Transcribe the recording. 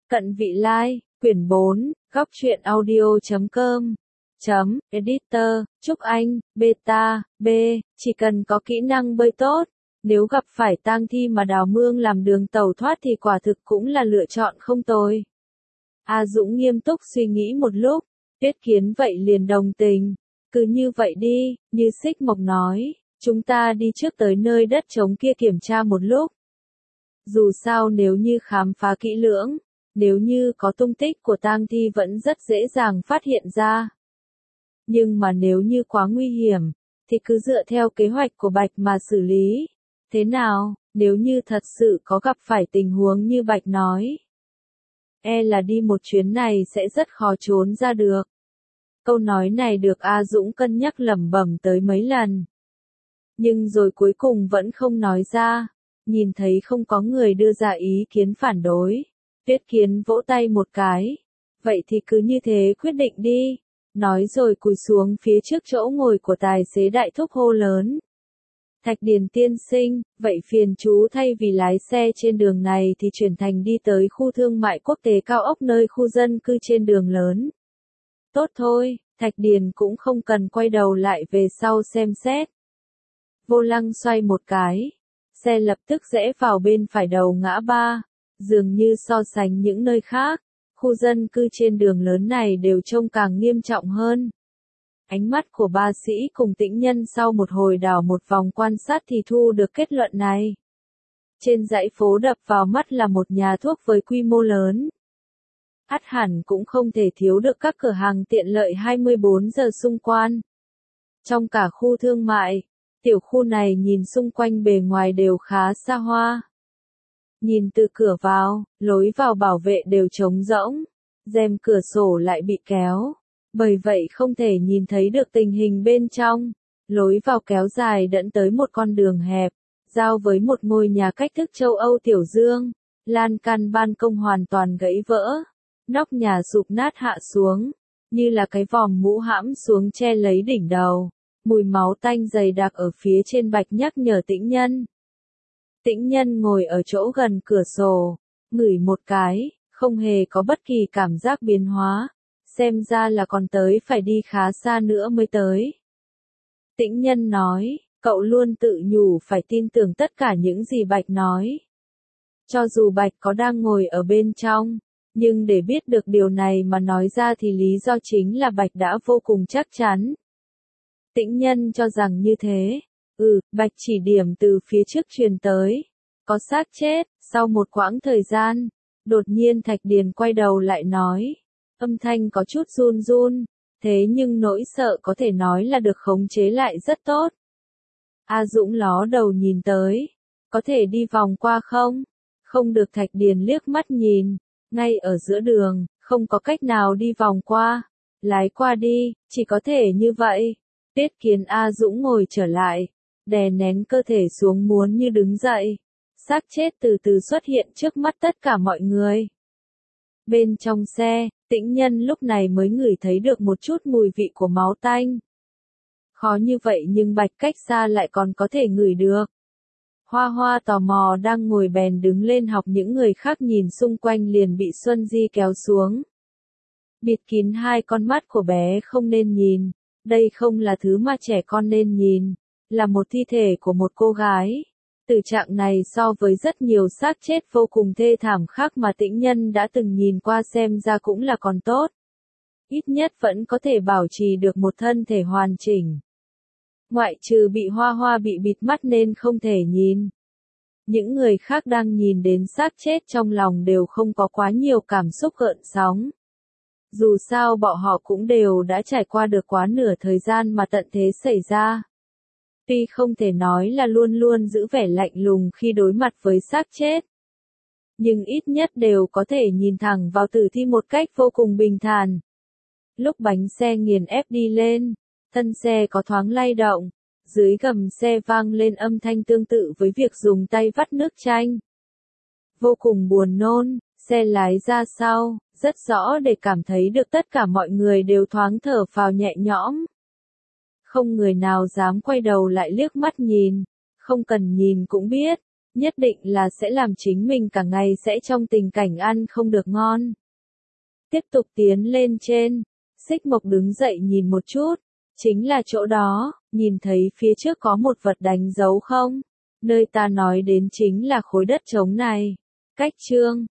Cận Vị Lai, quyển 4, góc truyện audio.com. Editor, Trúc Anh, Beta, B, chỉ cần có kỹ năng bơi tốt, nếu gặp phải tang thi mà đào mương làm đường tẩu thoát thì quả thực cũng là lựa chọn không tồi. A Dũng nghiêm túc suy nghĩ một lúc, Tuyết Kiến vậy liền đồng tình, cứ như vậy đi, như Xích Mộc nói, chúng ta đi trước tới nơi đất trống kia kiểm tra một lúc. Dù sao nếu như khám phá kỹ lưỡng, nếu như có tung tích của tang thi vẫn rất dễ dàng phát hiện ra. Nhưng mà nếu như quá nguy hiểm, thì cứ dựa theo kế hoạch của Bạch mà xử lý. Thế nào, nếu như thật sự có gặp phải tình huống như Bạch nói, là đi một chuyến này sẽ rất khó trốn ra được. Câu nói này được A Dũng cân nhắc lẩm bẩm tới mấy lần. Nhưng rồi cuối cùng vẫn không nói ra, nhìn thấy không có người đưa ra ý kiến phản đối. Tuyết Kiến vỗ tay một cái. Vậy thì cứ như thế quyết định đi. Nói rồi cúi xuống phía trước chỗ ngồi của tài xế đại thúc hô lớn. Thạch Điền tiên sinh, vậy phiền chú thay vì lái xe trên đường này thì chuyển thành đi tới khu thương mại quốc tế cao ốc nơi khu dân cư trên đường lớn. Tốt thôi, Thạch Điền cũng không cần quay đầu lại về sau xem xét. Vô lăng xoay một cái. Xe lập tức rẽ vào bên phải đầu ngã ba. Dường như so sánh những nơi khác, khu dân cư trên đường lớn này đều trông càng nghiêm trọng hơn. Ánh mắt của ba sĩ cùng Tĩnh Nhân sau một hồi đảo một vòng quan sát thì thu được kết luận này. Trên dãy phố đập vào mắt là một nhà thuốc với quy mô lớn. Ắt hẳn cũng không thể thiếu được các cửa hàng tiện lợi 24 giờ xung quanh. Trong cả khu thương mại, tiểu khu này nhìn xung quanh bề ngoài đều khá xa hoa. Nhìn từ cửa vào, lối vào bảo vệ đều trống rỗng, rèm cửa sổ lại bị kéo, bởi vậy không thể nhìn thấy được tình hình bên trong. Lối vào kéo dài dẫn tới một con đường hẹp, giao với một ngôi nhà cách thức châu Âu tiểu dương, lan can ban công hoàn toàn gãy vỡ, nóc nhà sụp nát hạ xuống, như là cái vòm mũ hãm xuống che lấy đỉnh đầu. Mùi máu tanh dày đặc ở phía trên Bạch nhắc nhở Tĩnh Nhân. Tĩnh Nhân ngồi ở chỗ gần cửa sổ, ngửi một cái, không hề có bất kỳ cảm giác biến hóa, xem ra là còn tới phải đi khá xa nữa mới tới. Tĩnh Nhân nói, cậu luôn tự nhủ phải tin tưởng tất cả những gì Bạch nói. Cho dù Bạch có đang ngồi ở bên trong, nhưng để biết được điều này mà nói ra thì lý do chính là Bạch đã vô cùng chắc chắn. Tĩnh Nhân cho rằng như thế. Bạch chỉ điểm từ phía trước truyền tới. Có xác chết. Sau một quãng thời gian, đột nhiên Thạch Điền quay đầu lại nói. Âm thanh có chút run run, thế nhưng nỗi sợ có thể nói là được khống chế lại rất tốt. A Dũng ló đầu nhìn tới. Có thể đi vòng qua không? Không được. Thạch Điền liếc mắt nhìn. Ngay ở giữa đường, không có cách nào đi vòng qua. Lái qua đi, chỉ có thể như vậy. Tuyết Kiến A Dũng ngồi trở lại, đè nén cơ thể xuống muốn như đứng dậy. Xác chết từ từ xuất hiện trước mắt tất cả mọi người. Bên trong xe, Tĩnh Nhân lúc này mới ngửi thấy được một chút mùi vị của máu tanh. Khó như vậy nhưng Bạch cách xa lại còn có thể ngửi được. Hoa Hoa tò mò đang ngồi bèn đứng lên học những người khác nhìn xung quanh liền bị Xuân Di kéo xuống. Bịt kín hai con mắt của bé không nên nhìn. Đây không là thứ mà trẻ con nên nhìn, là một thi thể của một cô gái. Tử trạng này so với rất nhiều xác chết vô cùng thê thảm khác mà Tĩnh Nhân đã từng nhìn qua xem ra cũng là còn tốt. Ít nhất vẫn có thể bảo trì được một thân thể hoàn chỉnh. Ngoại trừ bị Hoa Hoa bị bịt mắt nên không thể nhìn. Những người khác đang nhìn đến xác chết trong lòng đều không có quá nhiều cảm xúc gợn sóng. Dù sao bọn họ cũng đều đã trải qua được quá nửa thời gian mà tận thế xảy ra. Tuy không thể nói là luôn luôn giữ vẻ lạnh lùng khi đối mặt với xác chết. Nhưng ít nhất đều có thể nhìn thẳng vào tử thi một cách vô cùng bình thản. Lúc bánh xe nghiền ép đi lên, thân xe có thoáng lay động, dưới gầm xe vang lên âm thanh tương tự với việc dùng tay vắt nước chanh. Vô cùng buồn nôn, xe lái ra sau. Rất rõ để cảm thấy được tất cả mọi người đều thoáng thở phào nhẹ nhõm. Không người nào dám quay đầu lại liếc mắt nhìn, không cần nhìn cũng biết, nhất định là sẽ làm chính mình cả ngày sẽ trong tình cảnh ăn không được ngon. Tiếp tục tiến lên trên, Xích Mộc đứng dậy nhìn một chút, chính là chỗ đó, nhìn thấy phía trước có một vật đánh dấu không? Nơi ta nói đến chính là khối đất trống này. Cách chương